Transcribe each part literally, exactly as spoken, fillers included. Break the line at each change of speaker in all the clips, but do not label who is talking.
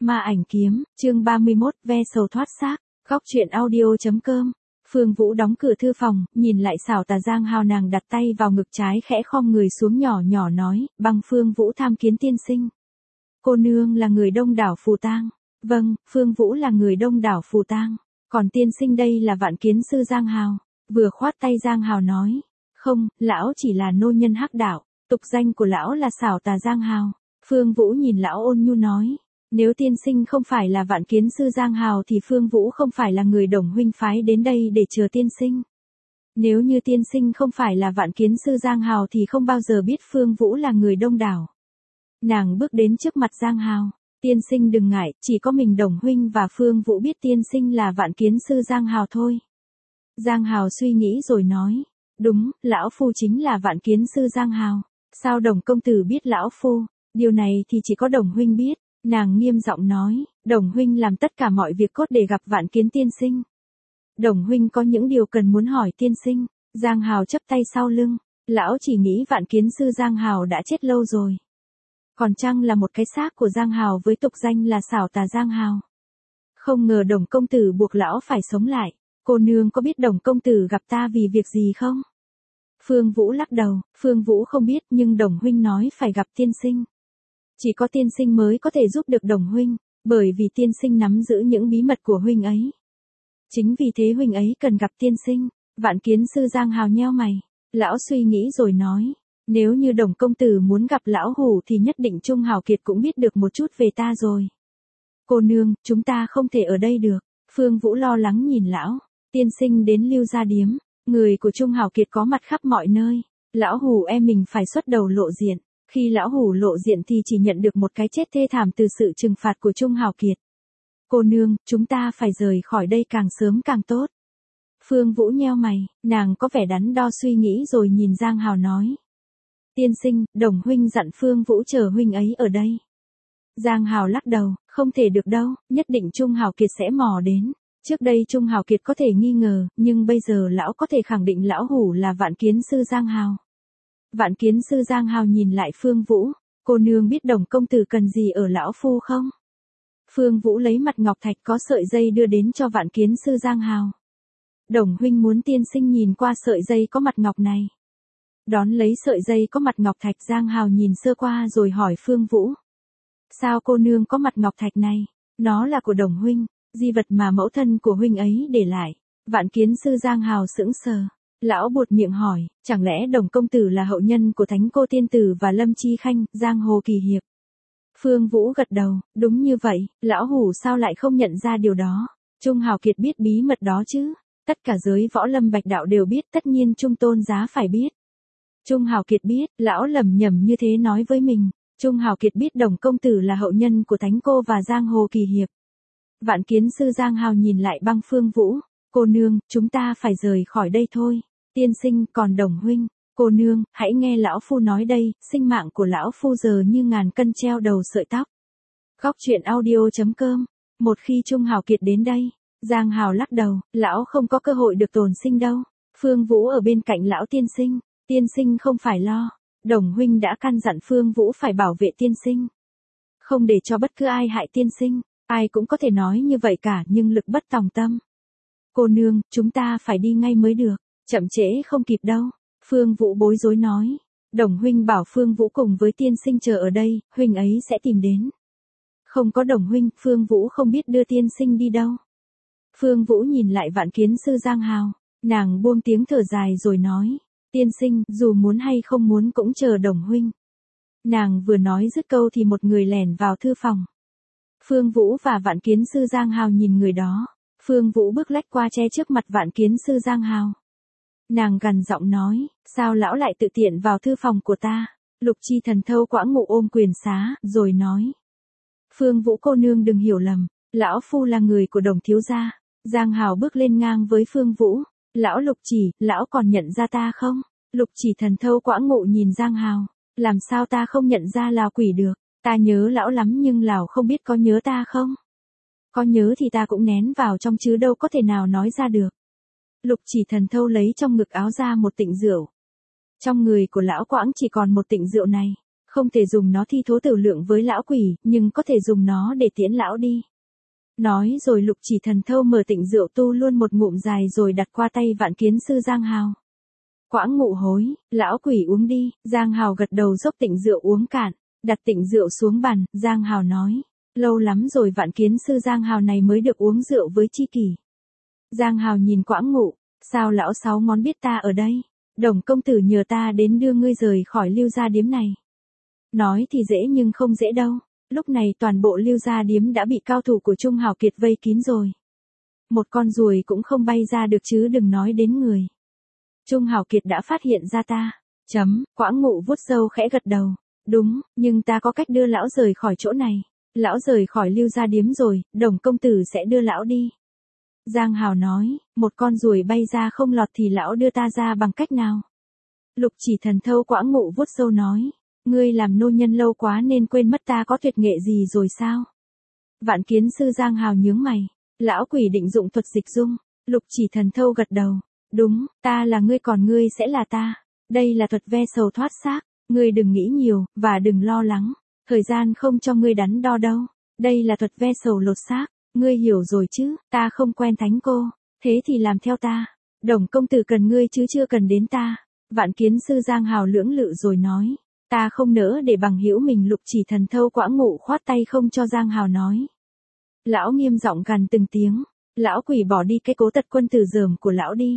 Ma ảnh kiếm, chương ba mươi mốt, ve sầu thoát xác, góc truyện audio.com. Phương Vũ đóng cửa thư phòng, nhìn lại xảo tà Giang Hào, nàng đặt tay vào ngực trái khẽ khom người xuống nhỏ nhỏ nói, băng Phương Vũ tham kiến tiên sinh. Cô nương là người Đông đảo Phù Tang. Vâng, Phương Vũ là người Đông đảo Phù Tang. Còn tiên sinh đây là Vạn Kiến Sư Giang Hào. Vừa khoát tay Giang Hào nói, không, lão chỉ là nô nhân hắc đạo, tục danh của lão là xảo tà Giang Hào. Phương Vũ nhìn lão ôn nhu nói, nếu tiên sinh không phải là Vạn Kiến Sư Giang Hào thì Phương Vũ không phải là người Đồng huynh phái đến đây để chờ tiên sinh. Nếu như tiên sinh không phải là Vạn Kiến Sư Giang Hào thì không bao giờ biết Phương Vũ là người Đông đảo. Nàng bước đến trước mặt Giang Hào, tiên sinh đừng ngại, chỉ có mình Đồng huynh và Phương Vũ biết tiên sinh là Vạn Kiến Sư Giang Hào thôi. Giang Hào suy nghĩ rồi nói, đúng, lão phu chính là Vạn Kiến Sư Giang Hào. Sao Đồng công tử biết lão phu? Điều này thì chỉ có Đồng huynh biết. Nàng nghiêm giọng nói, Đồng huynh làm tất cả mọi việc cốt để gặp Vạn Kiến tiên sinh. Đồng huynh có những điều cần muốn hỏi tiên sinh. Giang Hào chắp tay sau lưng, lão chỉ nghĩ Vạn Kiến Sư Giang Hào đã chết lâu rồi. Còn chăng là một cái xác của Giang Hào với tục danh là xảo tà Giang Hào. Không ngờ Đồng công tử buộc lão phải sống lại. Cô nương có biết Đồng công tử gặp ta vì việc gì không? Phương Vũ lắc đầu, Phương Vũ không biết, nhưng Đồng huynh nói phải gặp tiên sinh. Chỉ có tiên sinh mới có thể giúp được Đồng huynh, bởi vì tiên sinh nắm giữ những bí mật của huynh ấy. Chính vì thế huynh ấy cần gặp tiên sinh. Vạn Kiến Sư Giang Hào nheo mày, lão suy nghĩ rồi nói, nếu như Đồng công tử muốn gặp lão hủ thì nhất định Trung Hào Kiệt cũng biết được một chút về ta rồi. Cô nương, chúng ta không thể ở đây được. Phương Vũ lo lắng nhìn lão, tiên sinh đến Lưu Gia Điếm, người của Trung Hào Kiệt có mặt khắp mọi nơi, lão hủ e mình phải xuất đầu lộ diện. Khi lão hủ lộ diện thì chỉ nhận được một cái chết thê thảm từ sự trừng phạt của Trung Hào Kiệt. Cô nương, chúng ta phải rời khỏi đây càng sớm càng tốt. Phương Vũ nheo mày, nàng có vẻ đắn đo suy nghĩ rồi nhìn Giang Hào nói. Tiên sinh, Đồng huynh dặn Phương Vũ chờ huynh ấy ở đây. Giang Hào lắc đầu, không thể được đâu, nhất định Trung Hào Kiệt sẽ mò đến. Trước đây Trung Hào Kiệt có thể nghi ngờ, nhưng bây giờ lão có thể khẳng định lão hủ là Vạn Kiến Sư Giang Hào. Vạn Kiến Sư Giang Hào nhìn lại Phương Vũ, cô nương biết Đồng công tử cần gì ở lão phu không? Phương Vũ lấy mặt ngọc thạch có sợi dây đưa đến cho Vạn Kiến Sư Giang Hào. Đồng huynh muốn tiên sinh nhìn qua sợi dây có mặt ngọc này. Đón lấy sợi dây có mặt ngọc thạch, Giang Hào nhìn sơ qua rồi hỏi Phương Vũ. Sao cô nương có mặt ngọc thạch này? Nó là của Đồng huynh, di vật mà mẫu thân của huynh ấy để lại. Vạn Kiến Sư Giang Hào sững sờ. Lão buột miệng hỏi, chẳng lẽ Đồng công tử là hậu nhân của Thánh Cô Tiên Tử và Lâm Chi Khanh, Giang Hồ Kỳ Hiệp? Phương Vũ gật đầu, đúng như vậy, lão hủ sao lại không nhận ra điều đó? Trung Hào Kiệt biết bí mật đó chứ? Tất cả giới võ lâm bạch đạo đều biết, tất nhiên Trung Tôn Giá phải biết. Trung Hào Kiệt biết, lão lẩm nhẩm như thế nói với mình. Trung Hào Kiệt biết Đồng công tử là hậu nhân của Thánh Cô và Giang Hồ Kỳ Hiệp. Vạn Kiến Sư Giang Hào nhìn lại băng Phương Vũ, cô nương, chúng ta phải rời khỏi đây thôi. Tiên sinh, còn Đồng huynh, cô nương, hãy nghe lão phu nói đây, sinh mạng của lão phu giờ như ngàn cân treo đầu sợi tóc. Góc truyện audio.com. Một khi Trung Hào Kiệt đến đây, Giang Hào lắc đầu, lão không có cơ hội được tồn sinh đâu. Phương Vũ ở bên cạnh lão tiên sinh, tiên sinh không phải lo. Đồng huynh đã căn dặn Phương Vũ phải bảo vệ tiên sinh, không để cho bất cứ ai hại tiên sinh. Ai cũng có thể nói như vậy cả, nhưng lực bất tòng tâm. Cô nương, chúng ta phải đi ngay mới được. Chậm trễ không kịp đâu. Phương Vũ bối rối nói. Đồng huynh bảo Phương Vũ cùng với tiên sinh chờ ở đây, huynh ấy sẽ tìm đến. Không có Đồng huynh, Phương Vũ không biết đưa tiên sinh đi đâu. Phương Vũ nhìn lại Vạn Kiến Sư Giang Hào, nàng buông tiếng thở dài rồi nói. Tiên sinh, dù muốn hay không muốn cũng chờ Đồng huynh. Nàng vừa nói dứt câu thì một người lẻn vào thư phòng. Phương Vũ và Vạn Kiến Sư Giang Hào nhìn người đó. Phương Vũ bước lách qua che trước mặt Vạn Kiến Sư Giang Hào. Nàng gằn giọng nói, sao lão lại tự tiện vào thư phòng của ta? Lục Chi Thần Thâu Quãng Ngụ ôm quyền xá, rồi nói. Phương Vũ cô nương đừng hiểu lầm, lão phu là người của Đồng thiếu gia. Giang Hào bước lên ngang với Phương Vũ. Lão Lục Chỉ, lão còn nhận ra ta không? Lục Chỉ Thần Thâu Quãng Ngụ nhìn Giang Hào, làm sao ta không nhận ra Lào quỷ được? Ta nhớ lão lắm nhưng Lào không biết có nhớ ta không? Có nhớ thì ta cũng nén vào trong chứ đâu có thể nào nói ra được. Lục Chỉ Thần Thâu lấy trong ngực áo ra một tịnh rượu. Trong người của lão Quãng chỉ còn một tịnh rượu này. Không thể dùng nó thi thố tử lượng với lão quỷ, nhưng có thể dùng nó để tiễn lão đi. Nói rồi Lục Chỉ Thần Thâu mở tịnh rượu tu luôn một ngụm dài rồi đặt qua tay Vạn Kiến Sư Giang Hào. Quãng Ngụ hối, lão quỷ uống đi, Giang Hào gật đầu dốc tịnh rượu uống cạn, đặt tịnh rượu xuống bàn, Giang Hào nói, lâu lắm rồi Vạn Kiến Sư Giang Hào này mới được uống rượu với tri kỷ. Giang Hào nhìn Quãng Ngụ, sao lão sáu ngón biết ta ở đây, Đồng công tử nhờ ta đến đưa ngươi rời khỏi Lưu Gia Điếm này. Nói thì dễ nhưng không dễ đâu, lúc này toàn bộ Lưu Gia Điếm đã bị cao thủ của Trung Hào Kiệt vây kín rồi. Một con ruồi cũng không bay ra được chứ đừng nói đến người. Trung Hào Kiệt đã phát hiện ra ta. Chấm, Quãng Ngụ vuốt râu khẽ gật đầu. Đúng, nhưng ta có cách đưa lão rời khỏi chỗ này. Lão rời khỏi Lưu Gia Điếm rồi, Đồng công tử sẽ đưa lão đi. Giang Hào nói, một con ruồi bay ra không lọt thì lão đưa ta ra bằng cách nào? Lục Chỉ Thần Thâu Quãng Ngụ vuốt râu nói, ngươi làm nô nhân lâu quá nên quên mất ta có tuyệt nghệ gì rồi sao? Vạn Kiến Sư Giang Hào nhướng mày, lão quỷ định dụng thuật dịch dung. Lục Chỉ Thần Thâu gật đầu, đúng, ta là ngươi còn ngươi sẽ là ta. Đây là thuật ve sầu thoát xác, ngươi đừng nghĩ nhiều, và đừng lo lắng, thời gian không cho ngươi đắn đo đâu. Đây là thuật ve sầu lột xác, ngươi hiểu rồi chứ, ta không quen thánh cô, thế thì làm theo ta. Đồng công tử cần ngươi chứ chưa cần đến ta. Vạn Kiến Sư Giang Hào lưỡng lự rồi nói, ta không nỡ để bằng hữu mình. Lục Chỉ Thần Thâu Quãng Ngụ khoát tay không cho Giang Hào nói. Lão nghiêm giọng gằn từng tiếng, lão quỷ bỏ đi cái cố tật quân tử dởm của lão đi.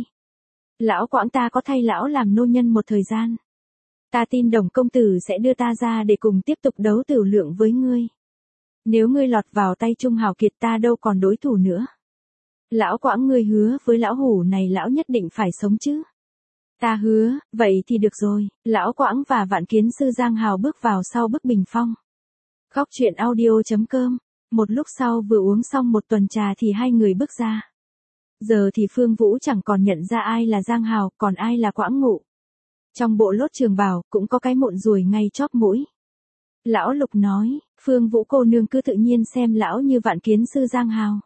Lão Quãng ta có thay lão làm nô nhân một thời gian. Ta tin Đồng công tử sẽ đưa ta ra để cùng tiếp tục đấu tử lượng với ngươi. Nếu ngươi lọt vào tay Trung Hào Kiệt ta đâu còn đối thủ nữa. Lão Quãng ngươi hứa với lão hủ này lão nhất định phải sống chứ. Ta hứa, vậy thì được rồi. Lão Quãng và Vạn Kiến Sư Giang Hào bước vào sau bức bình phong. Góc truyện audio chấm com. Một lúc sau vừa uống xong một tuần trà thì hai người bước ra. Giờ thì Phương Vũ chẳng còn nhận ra ai là Giang Hào, còn ai là Quãng Ngụ. Trong bộ lốt trường bào, cũng có cái mụn ruồi ngay chóp mũi. Lão Lục nói, Phương Vũ cô nương cứ tự nhiên xem lão như Vạn Kiến Sư Giang Hào.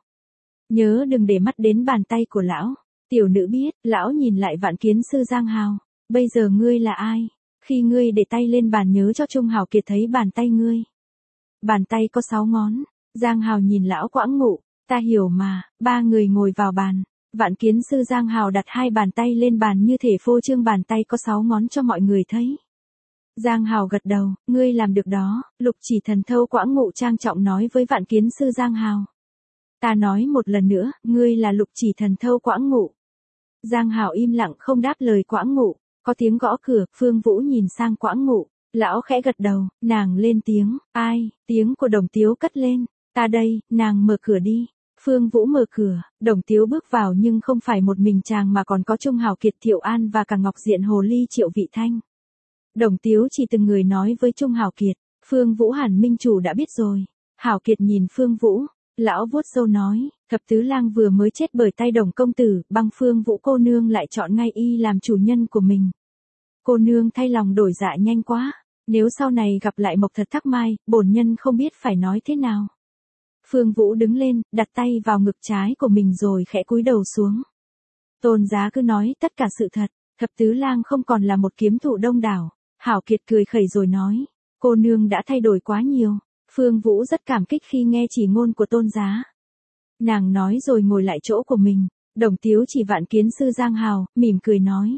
Nhớ đừng để mắt đến bàn tay của lão. Tiểu nữ biết, lão nhìn lại Vạn Kiến Sư Giang Hào. Bây giờ ngươi là ai? Khi ngươi để tay lên bàn nhớ cho Trung Hào Kiệt thấy bàn tay ngươi. Bàn tay có sáu ngón. Giang Hào nhìn lão Quãng Ngụ, ta hiểu mà. Ba người ngồi vào bàn. Vạn Kiến Sư Giang Hào đặt hai bàn tay lên bàn như thể phô trương bàn tay có sáu ngón cho mọi người thấy. Giang Hào gật đầu, ngươi làm được đó. Lục Chỉ Thần Thâu Quãng Ngụ trang trọng nói với Vạn Kiến Sư Giang Hào. Ta nói một lần nữa, ngươi là Lục Chỉ Thần Thâu Quãng Ngụ. Giang Hào im lặng không đáp lời Quãng Ngụ. Có tiếng gõ cửa, Phương Vũ nhìn sang Quãng Ngụ. Lão khẽ gật đầu, nàng lên tiếng, ai? Tiếng của Đồng Tiếu cất lên. Ta đây, nàng mở cửa đi. Phương Vũ mở cửa, Đồng Tiếu bước vào nhưng không phải một mình chàng mà còn có Trung Hào Kiệt, Thiệu An và cả Ngọc Diện Hồ Ly Triệu Vị Thanh. Đồng Tiếu chỉ từng người nói với Trung Hào Kiệt, Phương Vũ hẳn minh chủ đã biết rồi. Hào Kiệt nhìn Phương Vũ, lão vuốt râu nói, Thập Tứ Lang vừa mới chết bởi tay Đồng công tử, bằng Phương Vũ cô nương lại chọn ngay y làm chủ nhân của mình. Cô nương thay lòng đổi dạ nhanh quá, nếu sau này gặp lại Mộc Thật Thắc Mai, bổn nhân không biết phải nói thế nào. Phương Vũ đứng lên, đặt tay vào ngực trái của mình rồi khẽ cúi đầu xuống. Tôn Giá cứ nói tất cả sự thật, Thập Tứ Lang không còn là một kiếm thủ đông đảo. Hảo Kiệt cười khẩy rồi nói, cô nương đã thay đổi quá nhiều. Phương Vũ rất cảm kích khi nghe chỉ ngôn của Tôn Giá. Nàng nói rồi ngồi lại chỗ của mình. Đồng Tiếu chỉ Vạn Kiến Sư Giang Hào, mỉm cười nói.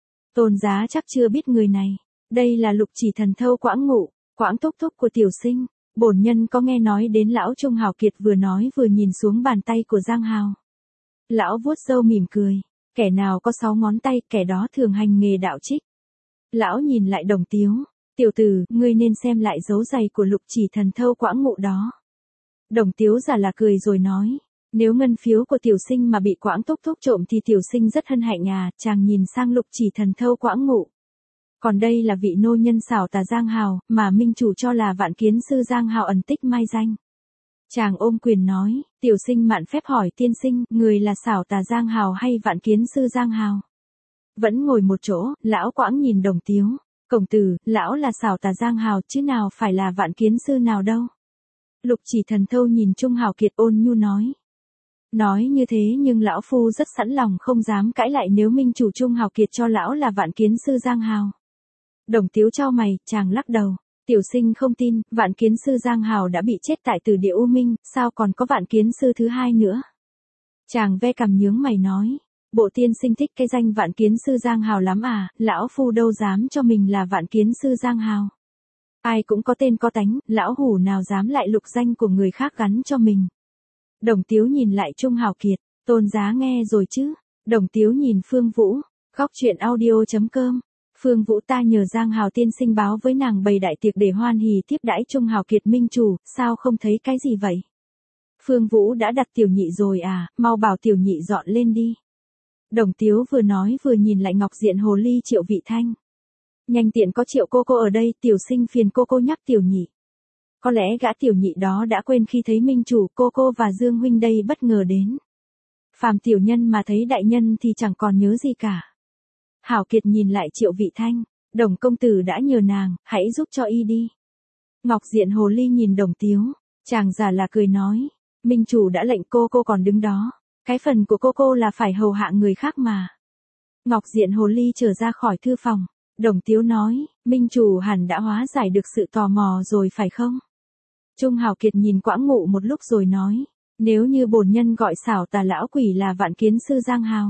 Tôn Giá chắc chưa biết người này. Đây là Lục Chỉ Thần Thâu Quãng Ngụ, Quãng thúc thúc của tiểu sinh. Bổn nhân có nghe nói đến lão Trung Hào Kiệt vừa nói vừa nhìn xuống bàn tay của Giang Hào. Lão vuốt râu mỉm cười, kẻ nào có sáu ngón tay, kẻ đó thường hành nghề đạo trích. Lão nhìn lại Đồng Tiếu, tiểu tử, ngươi nên xem lại dấu giày của Lục Chỉ Thần Thâu Quãng Ngụ đó. Đồng Tiếu giả là cười rồi nói, nếu ngân phiếu của tiểu sinh mà bị Quãng thúc thúc trộm thì tiểu sinh rất hân hạnh à. Chàng nhìn sang Lục Chỉ Thần Thâu Quãng Ngụ. Còn đây là vị nô nhân xảo tà Giang Hào, mà minh chủ cho là Vạn Kiến Sư Giang Hào ẩn tích mai danh. Chàng ôm quyền nói, tiểu sinh mạn phép hỏi tiên sinh, người là xảo tà Giang Hào hay Vạn Kiến Sư Giang Hào? Vẫn ngồi một chỗ, lão Quãng nhìn Đồng Tiếu. Công tử, lão là xảo tà Giang Hào chứ nào phải là Vạn Kiến Sư nào đâu. Lục Chỉ Thần Thâu nhìn Trung Hào Kiệt ôn nhu nói. Nói như thế nhưng lão phu rất sẵn lòng không dám cãi lại nếu minh chủ Trung Hào Kiệt cho lão là Vạn Kiến Sư Giang Hào. Đồng Tiếu chau mày, chàng lắc đầu. Tiểu sinh không tin, vạn kiến sư Giang Hào đã bị chết tại Tử Địa U Minh, sao còn có vạn kiến sư thứ hai nữa? Chàng ve cằm nhướng mày nói, bộ tiên sinh thích cái danh vạn kiến sư Giang Hào lắm à, lão phu đâu dám cho mình là vạn kiến sư Giang Hào. Ai cũng có tên có tánh, lão hủ nào dám lại lục danh của người khác gắn cho mình. Đồng Tiếu nhìn lại Trung Hào Kiệt, tôn giá nghe rồi chứ. Đồng Tiếu nhìn Phương Vũ, góc truyện audio.com. Phương Vũ ta nhờ Giang Hào tiên sinh báo với nàng bày đại tiệc để hoan hỉ tiếp đãi Trung Hào Kiệt minh chủ, sao không thấy cái gì vậy? Phương Vũ đã đặt tiểu nhị rồi à, mau bảo tiểu nhị dọn lên đi. Đồng Tiếu vừa nói vừa nhìn lại Ngọc Diện Hồ Ly Triệu Vị Thanh. Nhanh tiện có Triệu cô cô ở đây, tiểu sinh phiền cô cô nhắc tiểu nhị. Có lẽ gã tiểu nhị đó đã quên khi thấy minh chủ cô cô và Dương huynh đây bất ngờ đến. Phàm tiểu nhân mà thấy đại nhân thì chẳng còn nhớ gì cả. Hảo Kiệt nhìn lại Triệu Vị Thanh, Đồng công tử đã nhờ nàng, hãy giúp cho y đi. Ngọc Diện Hồ Ly nhìn Đồng Tiếu, chàng già là cười nói, minh chủ đã lệnh cô cô còn đứng đó, cái phần của cô cô là phải hầu hạ người khác mà. Ngọc Diện Hồ Ly trở ra khỏi thư phòng, Đồng Tiếu nói, minh chủ hẳn đã hóa giải được sự tò mò rồi phải không? Trung Hào Kiệt nhìn Quãng Ngụ một lúc rồi nói, nếu như bổn nhân gọi xảo tà lão quỷ là vạn kiến sư Giang Hào,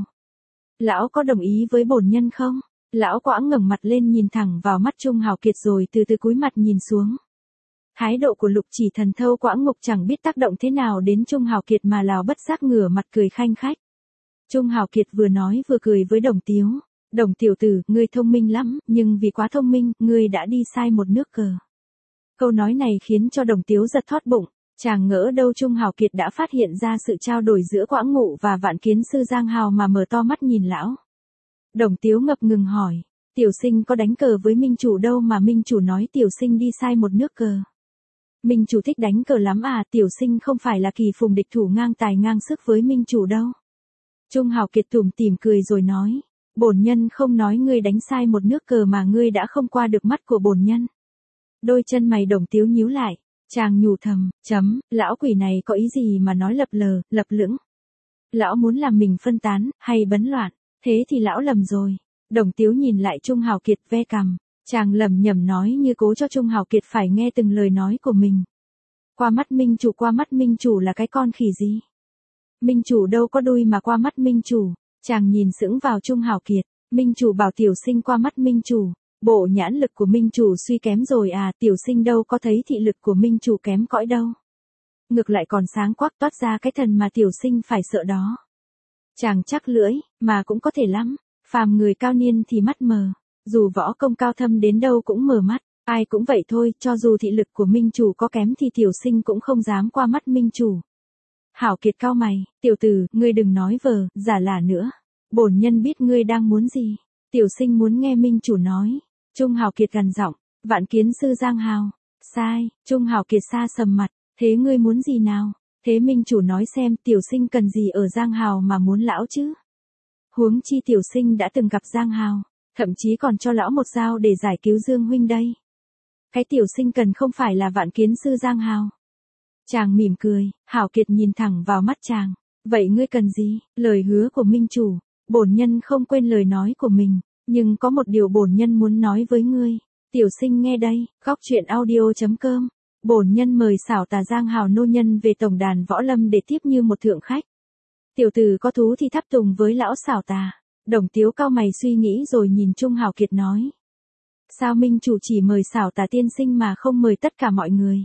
lão có đồng ý với bổn nhân không? Lão Quãng ngẩng mặt lên nhìn thẳng vào mắt Trung Hào Kiệt rồi từ từ cúi mặt nhìn xuống. Thái độ của Lục Chỉ Thần Thâu Quãng Ngục chẳng biết tác động thế nào đến Trung Hào Kiệt mà Lào bất giác ngửa mặt cười khanh khách. Trung Hào Kiệt vừa nói vừa cười với Đồng Tiếu, Đồng tiểu tử, ngươi thông minh lắm, nhưng vì quá thông minh, ngươi đã đi sai một nước cờ. Câu nói này khiến cho Đồng Tiếu giật thót bụng, chàng ngỡ đâu Trung Hào Kiệt đã phát hiện ra sự trao đổi giữa Quãng Ngụ và vạn kiến sư Giang Hào mà mở to mắt nhìn lão. Đồng Tiếu ngập ngừng hỏi, tiểu sinh có đánh cờ với minh chủ đâu mà minh chủ nói tiểu sinh đi sai một nước cờ. Minh chủ thích đánh cờ lắm à, tiểu sinh không phải là kỳ phùng địch thủ ngang tài ngang sức với minh chủ đâu. Trung Hào Kiệt tủm tỉm cười rồi nói, bổn nhân không nói ngươi đánh sai một nước cờ mà ngươi đã không qua được mắt của bổn nhân. Đôi chân mày Đồng Tiếu nhíu lại, chàng nhủ thầm, chấm, lão quỷ này có ý gì mà nói lập lờ, lập lững. Lão muốn làm mình phân tán, hay bấn loạn, thế thì lão lầm rồi. Đồng Tiếu nhìn lại Trung Hào Kiệt ve cằm, chàng lẩm nhẩm nói như cố cho Trung Hào Kiệt phải nghe từng lời nói của mình. Qua mắt minh chủ, qua mắt minh chủ là cái con khỉ gì? Minh chủ đâu có đuôi mà qua mắt minh chủ. Chàng nhìn sững vào Trung Hào Kiệt, minh chủ bảo tiểu sinh qua mắt minh chủ, bộ nhãn lực của minh chủ suy kém rồi à, tiểu sinh đâu có thấy thị lực của minh chủ kém cõi đâu. Ngược lại còn sáng quắc toát ra cái thần mà tiểu sinh phải sợ đó. Chàng chắc lưỡi, mà cũng có thể lắm, phàm người cao niên thì mắt mờ, dù võ công cao thâm đến đâu cũng mờ mắt, ai cũng vậy thôi, cho dù thị lực của minh chủ có kém thì tiểu sinh cũng không dám qua mắt minh chủ. Hảo Kiệt cau mày, tiểu tử, ngươi đừng nói vờ, giả lả nữa. Bổn nhân biết ngươi đang muốn gì. Tiểu sinh muốn nghe minh chủ nói. Trung Hào Kiệt gằn giọng, vạn kiến sư Giang Hào. Sai, Trung Hào Kiệt xa sầm mặt, thế ngươi muốn gì nào? Thế minh chủ nói xem tiểu sinh cần gì ở Giang Hào mà muốn lão chứ? Huống chi tiểu sinh đã từng gặp Giang Hào, thậm chí còn cho lão một dao để giải cứu Dương huynh đây. Cái tiểu sinh cần không phải là vạn kiến sư Giang Hào. Chàng mỉm cười, Hảo Kiệt nhìn thẳng vào mắt chàng, vậy ngươi cần gì? Lời hứa của minh chủ, bổn nhân không quên lời nói của mình, nhưng có một điều bổn nhân muốn nói với ngươi. Tiểu sinh nghe đây, góc truyện audio.com. Bổn nhân mời xảo tà Giang Hào nô nhân về tổng đàn võ lâm để tiếp như một thượng khách. Tiểu tử có thú thì thắp tùng với lão xảo tà. Đồng Tiếu cau mày suy nghĩ rồi nhìn Trung Hào Kiệt nói, sao minh chủ chỉ mời xảo tà tiên sinh mà không mời tất cả mọi người?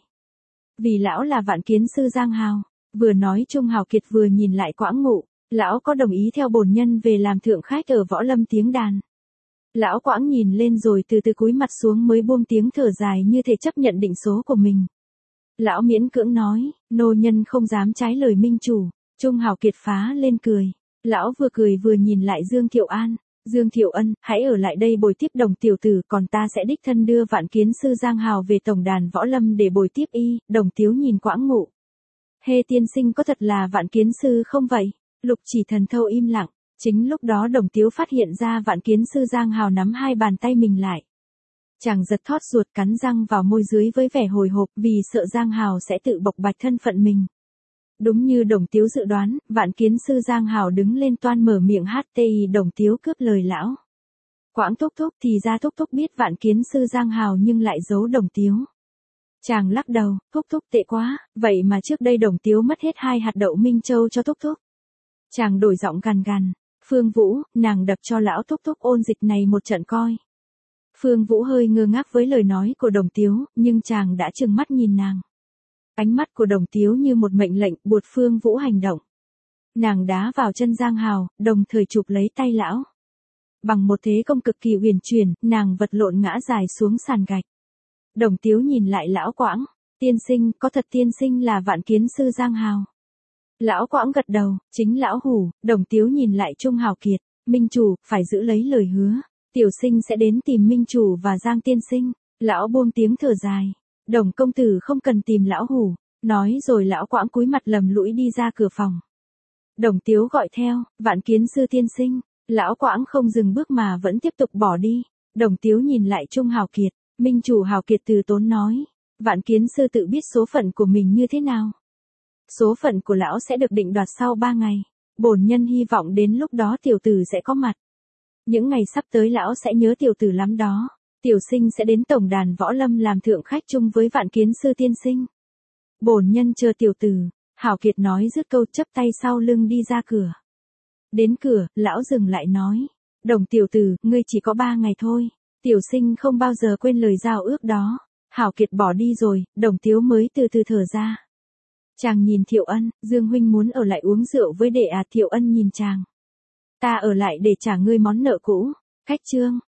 Vì lão là vạn kiến sư Giang Hào. Vừa nói Trung Hào Kiệt vừa nhìn lại Quãng Ngụ, lão có đồng ý theo bổn nhân về làm thượng khách ở võ lâm tiếng đàn. Lão Quãng nhìn lên rồi từ từ cúi mặt xuống mới buông tiếng thở dài như thể chấp nhận định số của mình. Lão miễn cưỡng nói, nô nhân không dám trái lời minh chủ. Trung Hào Kiệt phá lên cười. Lão vừa cười vừa nhìn lại Dương Thiệu An. Dương Thiệu Ân, hãy ở lại đây bồi tiếp Đồng tiểu tử, còn ta sẽ đích thân đưa vạn kiến sư Giang Hào về tổng đàn võ lâm để bồi tiếp y. Đồng Tiếu nhìn Quãng Ngụ. Hê tiên sinh có thật là vạn kiến sư không vậy? Lục Chỉ Thần Thâu im lặng. Chính lúc đó Đồng Tiếu phát hiện ra vạn kiến sư Giang Hào nắm hai bàn tay mình lại. Chàng giật thót ruột cắn răng vào môi dưới với vẻ hồi hộp vì sợ Giang Hào sẽ tự bộc bạch thân phận mình. Đúng như Đồng Tiếu dự đoán, vạn kiến sư Giang Hào đứng lên toan mở miệng hát tê i. Đồng Tiếu cướp lời lão. Quãng thúc thúc thì ra thúc thúc biết vạn kiến sư Giang Hào nhưng lại giấu Đồng Tiếu. Chàng lắc đầu, thúc thúc tệ quá, vậy mà trước đây Đồng Tiếu mất hết hai hạt đậu Minh Châu cho thúc thúc. Chàng đổi giọng gằn gằn, Phương Vũ, nàng đập cho lão thúc thúc ôn dịch này một trận coi. Phương Vũ hơi ngơ ngác với lời nói của Đồng Tiếu, nhưng chàng đã trừng mắt nhìn nàng. Ánh mắt của Đồng Tiếu như một mệnh lệnh buộc Phương Vũ hành động. Nàng đá vào chân Giang Hào, đồng thời chụp lấy tay lão. Bằng một thế công cực kỳ uyển chuyển, nàng vật lộn ngã dài xuống sàn gạch. Đồng Tiếu nhìn lại lão Quãng, tiên sinh, có thật tiên sinh là vạn kiến sư Giang Hào. Lão Quãng gật đầu, chính lão hủ. Đồng Tiếu nhìn lại Trung Hào Kiệt, minh chủ, phải giữ lấy lời hứa. Tiểu sinh sẽ đến tìm minh chủ và Giang tiên sinh. Lão buông tiếng thở dài. Đồng công tử không cần tìm lão hủ. Nói rồi lão Quãng cúi mặt lầm lũi đi ra cửa phòng. Đồng Tiếu gọi theo, vạn kiến sư tiên sinh. Lão Quãng không dừng bước mà vẫn tiếp tục bỏ đi. Đồng Tiếu nhìn lại Trung Hào Kiệt, minh chủ Hào Kiệt từ tốn nói. Vạn kiến sư tự biết số phận của mình như thế nào. Số phận của lão sẽ được định đoạt sau ba ngày. Bổn nhân hy vọng đến lúc đó tiểu tử sẽ có mặt. Những ngày sắp tới lão sẽ nhớ tiểu tử lắm đó. Tiểu sinh sẽ đến tổng đàn võ lâm làm thượng khách chung với vạn kiến sư tiên sinh. Bổn nhân chờ tiểu tử. Hào Kiệt nói dứt câu chắp tay sau lưng đi ra cửa. Đến cửa, lão dừng lại nói. Đồng tiểu tử, ngươi chỉ có ba ngày thôi. Tiểu sinh không bao giờ quên lời giao ước đó. Hào Kiệt bỏ đi rồi, Đồng Tiếu mới từ từ thở ra. Chàng nhìn Thiệu Ân, Dương huynh muốn ở lại uống rượu với đệ à? Thiệu Ân nhìn chàng. Ta ở lại để trả ngươi món nợ cũ. Khách trương,